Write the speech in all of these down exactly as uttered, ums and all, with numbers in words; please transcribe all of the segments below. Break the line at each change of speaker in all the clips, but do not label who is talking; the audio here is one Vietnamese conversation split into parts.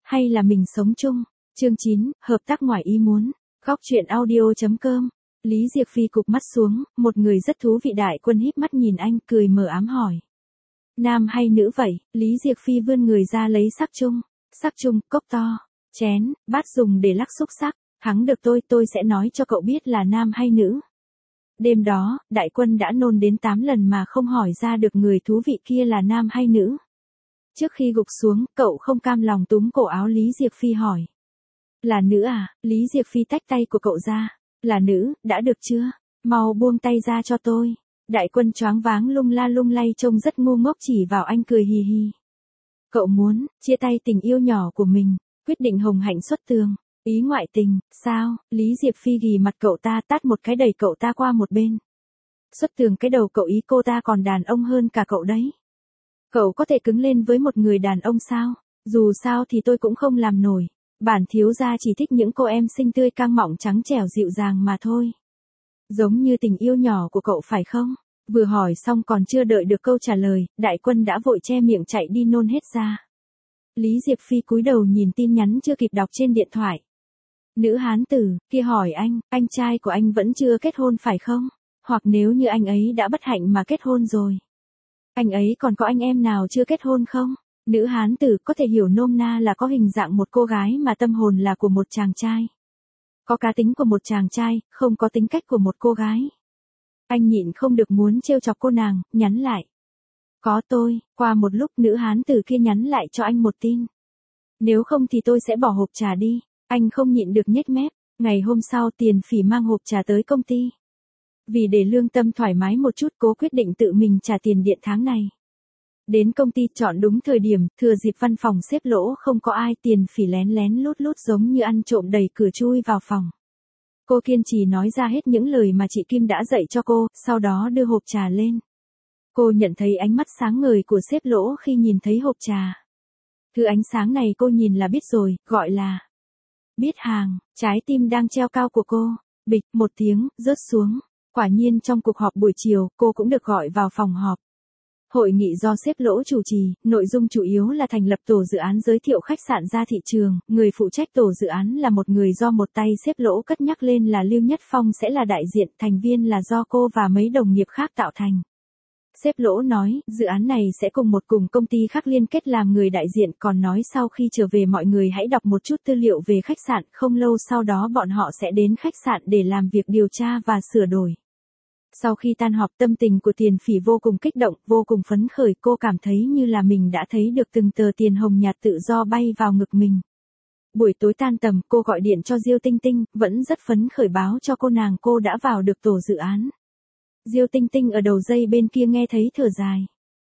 hay là mình sống chung? Chương chín, hợp tác ngoài ý muốn. Góc truyện audio.com. Lý Diệc Phi cụp mắt xuống, một người rất thú vị. Đại Quân híp mắt nhìn anh, cười mờ ám hỏi. Nam hay nữ vậy? Lý Diệc Phi vươn người ra lấy sắc chung. Sắc chung, cốc to, chén, bát dùng để lắc xúc sắc. Thắng được tôi, tôi sẽ nói cho cậu biết là nam hay nữ. Đêm đó, Đại Quân đã nôn đến tám lần mà không hỏi ra được người thú vị kia là nam hay nữ. Trước khi gục xuống, cậu không cam lòng túm cổ áo Lý Diệc Phi hỏi. Là nữ à? Lý Diệc Phi tách tay của cậu ra. Là nữ, đã được chưa? Mau buông tay ra cho tôi. Đại Quân choáng váng lung la lung lay trông rất ngu ngốc chỉ vào anh cười hì hì. Cậu muốn chia tay tình yêu nhỏ của mình, quyết định hồng hạnh xuất tường, ý ngoại tình, sao? Lý Diệc Phi ghì mặt cậu ta, tát một cái đẩy cậu ta qua một bên. Xuất tường cái đầu cậu, ý cô ta còn đàn ông hơn cả cậu đấy. Cậu có thể cứng lên với một người đàn ông sao? Dù sao thì tôi cũng không làm nổi. Bản thiếu gia chỉ thích những cô em xinh tươi căng mọng trắng trẻo dịu dàng mà thôi. Giống như tình yêu nhỏ của cậu phải không? Vừa hỏi xong còn chưa đợi được câu trả lời, Đại Quân đã vội che miệng chạy đi nôn hết ra. Lý Diệc Phi cúi đầu nhìn tin nhắn chưa kịp đọc trên điện thoại. Nữ hán tử kia hỏi anh, anh trai của anh vẫn chưa kết hôn phải không? Hoặc nếu như anh ấy đã bất hạnh mà kết hôn rồi, anh ấy còn có anh em nào chưa kết hôn không? Nữ hán tử có thể hiểu nôm na là có hình dạng một cô gái mà tâm hồn là của một chàng trai. Có cá tính của một chàng trai, không có tính cách của một cô gái. Anh nhịn không được muốn trêu chọc cô nàng, nhắn lại. Có tôi. Qua một lúc nữ hán tử kia nhắn lại cho anh một tin. Nếu không thì tôi sẽ bỏ hộp trà đi. Anh không nhịn được nhếch mép. Ngày hôm sau Tiền Phỉ mang hộp trà tới công ty. Vì để lương tâm thoải mái một chút, cô quyết định tự mình trả tiền điện tháng này. Đến công ty chọn đúng thời điểm, thừa dịp văn phòng xếp lỗ không có ai, Tiền Phỉ lén lén lút lút giống như ăn trộm đẩy cửa chui vào phòng. Cô kiên trì nói ra hết những lời mà chị Kim đã dạy cho cô, sau đó đưa hộp trà lên. Cô nhận thấy ánh mắt sáng ngời của xếp lỗ khi nhìn thấy hộp trà. Thứ ánh sáng này cô nhìn là biết rồi, gọi là biết hàng. Trái tim đang treo cao của cô, bịch một tiếng, rớt xuống. Quả nhiên trong cuộc họp buổi chiều, cô cũng được gọi vào phòng họp. Hội nghị do xếp lỗ chủ trì, nội dung chủ yếu là thành lập tổ dự án giới thiệu khách sạn ra thị trường, người phụ trách tổ dự án là một người do một tay xếp lỗ cất nhắc lên là Lưu Nhất Phong sẽ là đại diện, thành viên là do cô và mấy đồng nghiệp khác tạo thành. Xếp lỗ nói, dự án này sẽ cùng một cùng công ty khác liên kết làm người đại diện, còn nói sau khi trở về mọi người hãy đọc một chút tư liệu về khách sạn, không lâu sau đó bọn họ sẽ đến khách sạn để làm việc điều tra và sửa đổi. Sau khi tan họp, tâm tình của Tiền Phỉ vô cùng kích động, vô cùng phấn khởi, cô cảm thấy như là mình đã thấy được từng tờ tiền hồng nhạt tự do bay vào ngực mình. Buổi tối tan tầm, cô gọi điện cho Diêu Tinh Tinh, vẫn rất phấn khởi báo cho cô nàng cô đã vào được tổ dự án. Diêu Tinh Tinh ở đầu dây bên kia nghe thấy thở dài.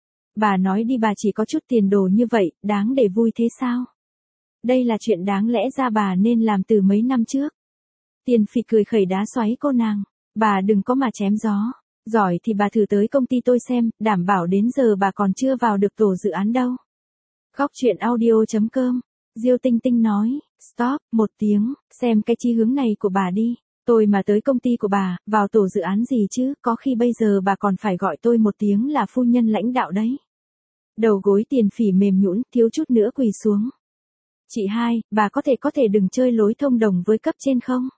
Bà nói đi, bà chỉ có chút tiền đồ như vậy, đáng để vui thế sao? Đây là chuyện đáng lẽ ra bà nên làm từ mấy năm trước. Tiền Phỉ cười khẩy đá xoáy cô nàng. Bà đừng có mà chém gió. Giỏi thì bà thử tới công ty tôi xem, đảm bảo đến giờ bà còn chưa vào được tổ dự án đâu. Góc truyện audio.com. Diêu Tinh Tinh nói, stop, một tiếng, xem cái chí hướng này của bà đi. Tôi mà tới công ty của bà, vào tổ dự án gì chứ, có khi bây giờ bà còn phải gọi tôi một tiếng là phu nhân lãnh đạo đấy. Đầu gối Tiền Phỉ mềm nhũn, thiếu chút nữa quỳ xuống. Chị hai, bà có thể có thể đừng chơi lối thông đồng với cấp trên không?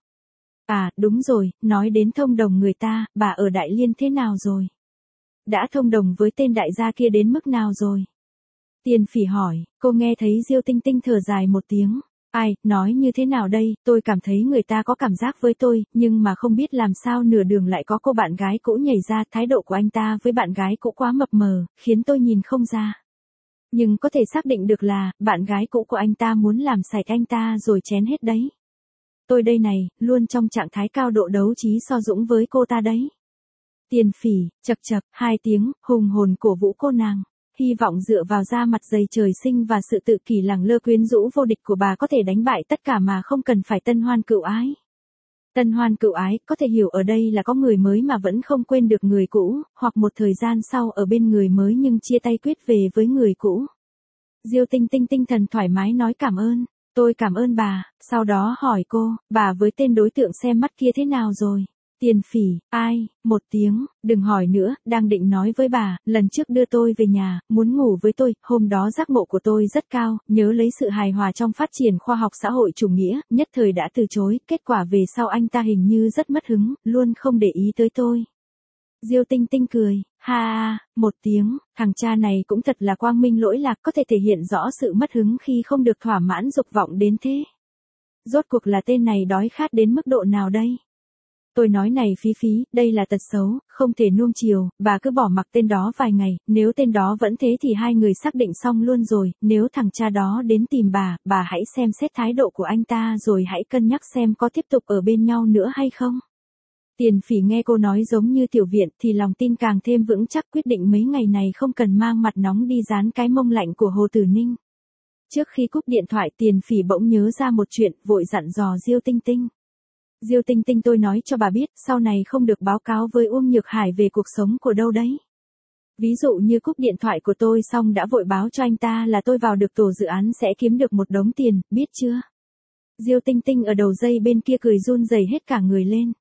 À, đúng rồi, nói đến thông đồng người ta, bà ở Đại Liên thế nào rồi? Đã thông đồng với tên đại gia kia đến mức nào rồi? Tiền Phỉ hỏi, cô nghe thấy Diêu Tinh Tinh thở dài một tiếng. Ai, nói như thế nào đây, tôi cảm thấy người ta có cảm giác với tôi, nhưng mà không biết làm sao nửa đường lại có cô bạn gái cũ nhảy ra, thái độ của anh ta với bạn gái cũ quá mập mờ, khiến tôi nhìn không ra. Nhưng có thể xác định được là, bạn gái cũ của anh ta muốn làm sạch anh ta rồi chén hết đấy. Tôi đây này, luôn trong trạng thái cao độ đấu trí so dũng với cô ta đấy. Tiền Phỉ, chậc chậc, hai tiếng, hùng hồn cổ vũ cô nàng. Hy vọng dựa vào da mặt dày trời sinh và sự tự kỷ lẳng lơ quyến rũ vô địch của bà có thể đánh bại tất cả mà không cần phải tân hoan cựu ái. Tân hoan cựu ái, có thể hiểu ở đây là có người mới mà vẫn không quên được người cũ, hoặc một thời gian sau ở bên người mới nhưng chia tay quyết về với người cũ. Diêu Tinh Tinh tinh thần thoải mái nói cảm ơn. Tôi cảm ơn bà, sau đó hỏi cô, bà với tên đối tượng xem mắt kia thế nào rồi? Tiền Phỉ, ai, một tiếng, đừng hỏi nữa, đang định nói với bà, lần trước đưa tôi về nhà, muốn ngủ với tôi, hôm đó giác ngộ của tôi rất cao, nhớ lấy sự hài hòa trong phát triển khoa học xã hội chủ nghĩa, nhất thời đã từ chối, kết quả về sau anh ta hình như rất mất hứng, luôn không để ý tới tôi. Diêu Tinh Tinh cười, ha ha, một tiếng, thằng cha này cũng thật là quang minh lỗi lạc, có thể thể hiện rõ sự mất hứng khi không được thỏa mãn dục vọng đến thế. Rốt cuộc là tên này đói khát đến mức độ nào đây? Tôi nói này Phí Phí, đây là tật xấu, không thể nuông chiều, bà cứ bỏ mặc tên đó vài ngày, nếu tên đó vẫn thế thì hai người xác định xong luôn rồi, nếu thằng cha đó đến tìm bà, bà hãy xem xét thái độ của anh ta rồi hãy cân nhắc xem có tiếp tục ở bên nhau nữa hay không. Tiền Phỉ nghe cô nói giống như tiểu viện thì lòng tin càng thêm vững chắc, quyết định mấy ngày này không cần mang mặt nóng đi dán cái mông lạnh của Hồ Tử Ninh. Trước khi cúp điện thoại Tiền Phỉ bỗng nhớ ra một chuyện, vội dặn dò Diêu Tinh Tinh. Diêu Tinh Tinh, tôi nói cho bà biết, sau này không được báo cáo với Uông Nhược Hải về cuộc sống của đâu đấy. Ví dụ như cúp điện thoại của tôi xong đã vội báo cho anh ta là tôi vào được tổ dự án sẽ kiếm được một đống tiền, biết chưa? Diêu Tinh Tinh ở đầu dây bên kia cười run rẩy hết cả người lên.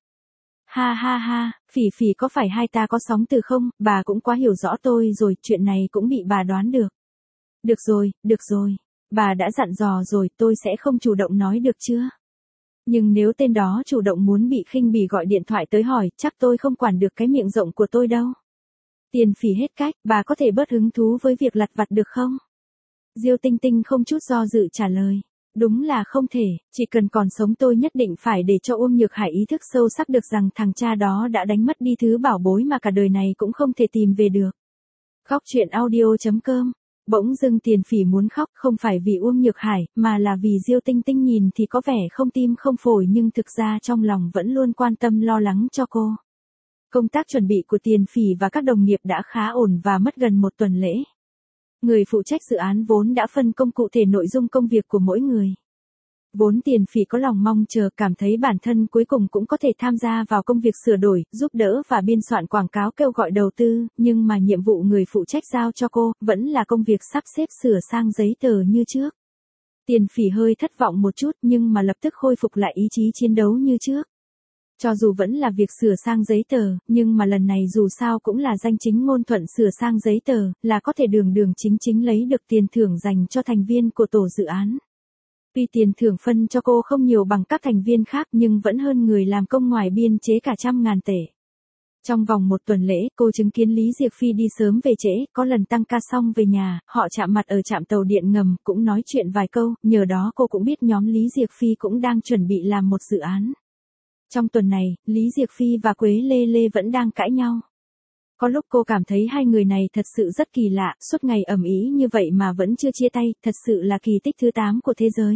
Ha ha ha, Phỉ Phỉ có phải hai ta có sóng từ không, bà cũng quá hiểu rõ tôi rồi, chuyện này cũng bị bà đoán được. Được rồi, được rồi, bà đã dặn dò rồi, tôi sẽ không chủ động nói được chưa? Nhưng nếu tên đó chủ động muốn bị khinh bỉ gọi điện thoại tới hỏi, chắc tôi không quản được cái miệng rộng của tôi đâu. Tiền Phỉ hết cách, bà có thể bớt hứng thú với việc lặt vặt được không? Diêu Tinh Tinh không chút do dự trả lời. Đúng là không thể, chỉ cần còn sống tôi nhất định phải để cho Uông Nhược Hải ý thức sâu sắc được rằng thằng cha đó đã đánh mất đi thứ bảo bối mà cả đời này cũng không thể tìm về được. Khóc chuyện audio chấm com. Bỗng dưng Tiền Phỉ muốn khóc, không phải vì Uông Nhược Hải, mà là vì Diêu Tinh Tinh nhìn thì có vẻ không tim không phổi nhưng thực ra trong lòng vẫn luôn quan tâm lo lắng cho cô. Công tác chuẩn bị của Tiền Phỉ và các đồng nghiệp đã khá ổn và mất gần một tuần lễ. Người phụ trách dự án vốn đã phân công cụ thể nội dung công việc của mỗi người. Vốn Tiền Phỉ có lòng mong chờ, cảm thấy bản thân cuối cùng cũng có thể tham gia vào công việc sửa đổi, giúp đỡ và biên soạn quảng cáo kêu gọi đầu tư, nhưng mà nhiệm vụ người phụ trách giao cho cô, vẫn là công việc sắp xếp sửa sang giấy tờ như trước. Tiền Phỉ hơi thất vọng một chút nhưng mà lập tức khôi phục lại ý chí chiến đấu như trước. Cho dù vẫn là việc sửa sang giấy tờ, nhưng mà lần này dù sao cũng là danh chính ngôn thuận sửa sang giấy tờ, là có thể đường đường chính chính lấy được tiền thưởng dành cho thành viên của tổ dự án. Tuy tiền thưởng phân cho cô không nhiều bằng các thành viên khác nhưng vẫn hơn người làm công ngoài biên chế cả trăm ngàn tệ. Trong vòng một tuần lễ, cô chứng kiến Lý Diệc Phi đi sớm về trễ, có lần tăng ca xong về nhà, họ chạm mặt ở trạm tàu điện ngầm, cũng nói chuyện vài câu, nhờ đó cô cũng biết nhóm Lý Diệc Phi cũng đang chuẩn bị làm một dự án. Trong tuần này, Lý Diệc Phi và Quế Lê Lê vẫn đang cãi nhau. Có lúc cô cảm thấy hai người này thật sự rất kỳ lạ, suốt ngày ầm ĩ như vậy mà vẫn chưa chia tay, thật sự là kỳ tích thứ tám của thế giới.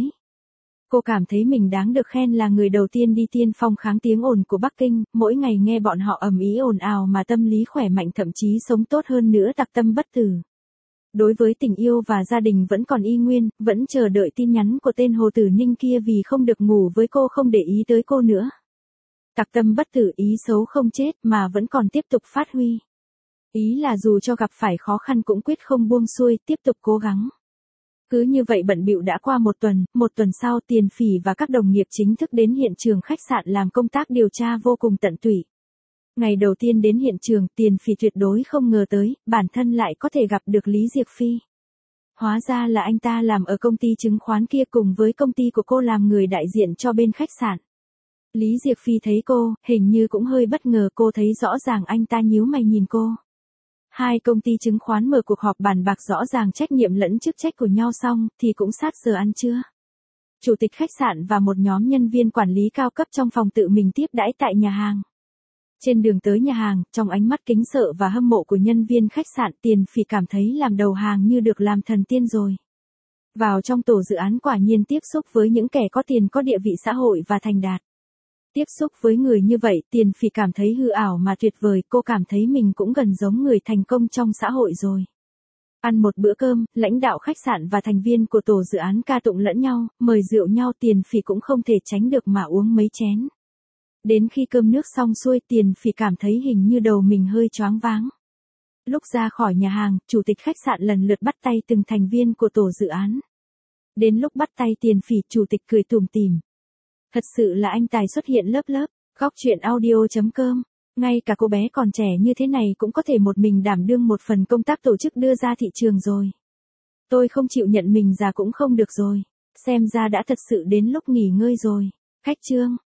Cô cảm thấy mình đáng được khen là người đầu tiên đi tiên phong kháng tiếng ồn của Bắc Kinh, mỗi ngày nghe bọn họ ầm ĩ ồn ào mà tâm lý khỏe mạnh, thậm chí sống tốt hơn nữa, tặc tâm bất tử. Đối với tình yêu và gia đình vẫn còn y nguyên, vẫn chờ đợi tin nhắn của tên Hồ Tử Ninh kia vì không được ngủ với cô, không để ý tới cô nữa. Tặc tâm bất tử, ý xấu không chết mà vẫn còn tiếp tục phát huy. Ý là dù cho gặp phải khó khăn cũng quyết không buông xuôi, tiếp tục cố gắng. Cứ như vậy bận bịu đã qua một tuần, một tuần sau Tiền Phỉ và các đồng nghiệp chính thức đến hiện trường khách sạn làm công tác điều tra vô cùng tận tụy. Ngày đầu tiên đến hiện trường, Tiền Phỉ tuyệt đối không ngờ tới, bản thân lại có thể gặp được Lý Diệc Phi. Hóa ra là anh ta làm ở công ty chứng khoán kia cùng với công ty của cô làm người đại diện cho bên khách sạn. Lý Diệc Phi thấy cô, hình như cũng hơi bất ngờ, cô thấy rõ ràng anh ta nhíu mày nhìn cô. Hai công ty chứng khoán mở cuộc họp bàn bạc rõ ràng trách nhiệm lẫn chức trách của nhau xong, thì cũng sát giờ ăn trưa. Chủ tịch khách sạn và một nhóm nhân viên quản lý cao cấp trong phòng tự mình tiếp đãi tại nhà hàng. Trên đường tới nhà hàng, trong ánh mắt kính sợ và hâm mộ của nhân viên khách sạn, Tiền Phỉ cảm thấy làm đầu hàng như được làm thần tiên rồi. Vào trong tổ dự án quả nhiên tiếp xúc với những kẻ có tiền có địa vị xã hội và thành đạt. Tiếp xúc với người như vậy, Tiền Phỉ cảm thấy hư ảo mà tuyệt vời, cô cảm thấy mình cũng gần giống người thành công trong xã hội rồi. Ăn một bữa cơm, lãnh đạo khách sạn và thành viên của tổ dự án ca tụng lẫn nhau, mời rượu nhau, Tiền Phỉ cũng không thể tránh được mà uống mấy chén. Đến khi cơm nước xong xuôi, Tiền Phỉ cảm thấy hình như đầu mình hơi choáng váng. Lúc ra khỏi nhà hàng, chủ tịch khách sạn lần lượt bắt tay từng thành viên của tổ dự án. Đến lúc bắt tay Tiền Phỉ, chủ tịch cười tủm tỉm. Thật sự là anh tài xuất hiện lớp lớp, Góc chuyện audio chấm com. Ngay cả cô bé còn trẻ như thế này cũng có thể một mình đảm đương một phần công tác tổ chức đưa ra thị trường rồi. Tôi không chịu nhận mình già cũng không được rồi. Xem ra đã thật sự đến lúc nghỉ ngơi rồi. Khách trương.